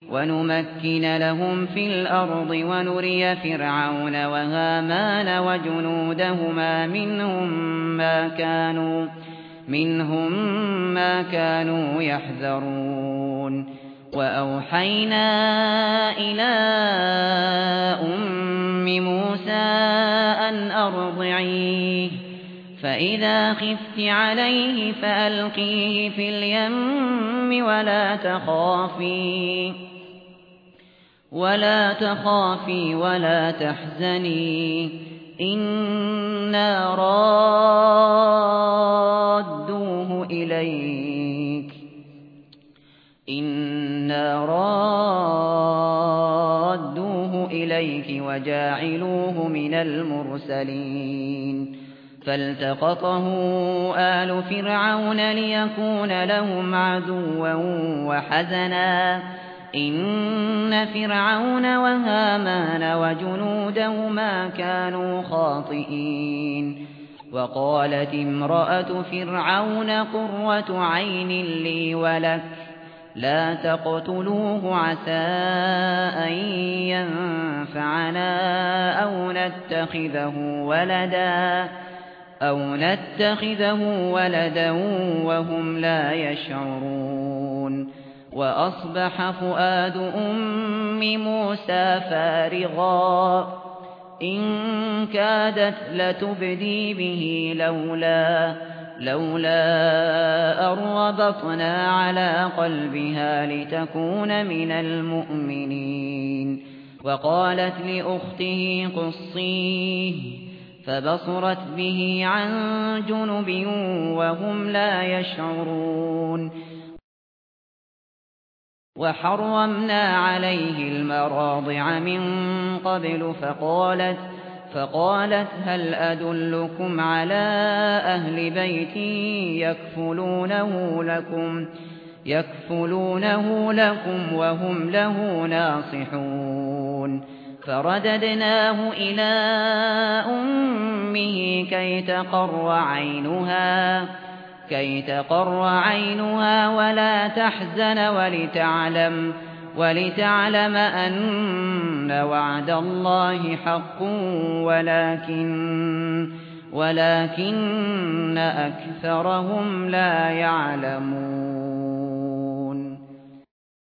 ونمكن لهم في الأرض ونري فرعون وهامان وجنودهما منهم ما كانوا يحذرون وأوحينا إلى أم موسى أن أرضعيه فإذا خفت عليه فألقيه في اليم ولا تخافي ولا تحزني إنا رادوه إليك وجاعلوه من المرسلين فالتقطه آل فرعون ليكون لهم عدوا وحزنا إن فرعون وهامان وجنودهما كانوا خاطئين وقالت امرأة فرعون قرة عين لي ولك لا تقتلوه عسى أن ينفعنا أو نتخذه ولدا وهم لا يشعرون وأصبح فؤاد أم موسى فارغا إن كادت لتبدي به لولا أربطنا على قلبها لتكون من المؤمنين وقالت لأخته قصيه فبصرت به عن جنب وهم لا يشعرون وحرمنا عليه المراضع من قبل فقالت هل أدلكم على أهل بيت يكفلونه لكم وهم له ناصحون فرددناه إلى أمه كي تقر عينها ولا تحزن ولتعلم أن وعد الله حق ولكن أكثرهم لا يعلمون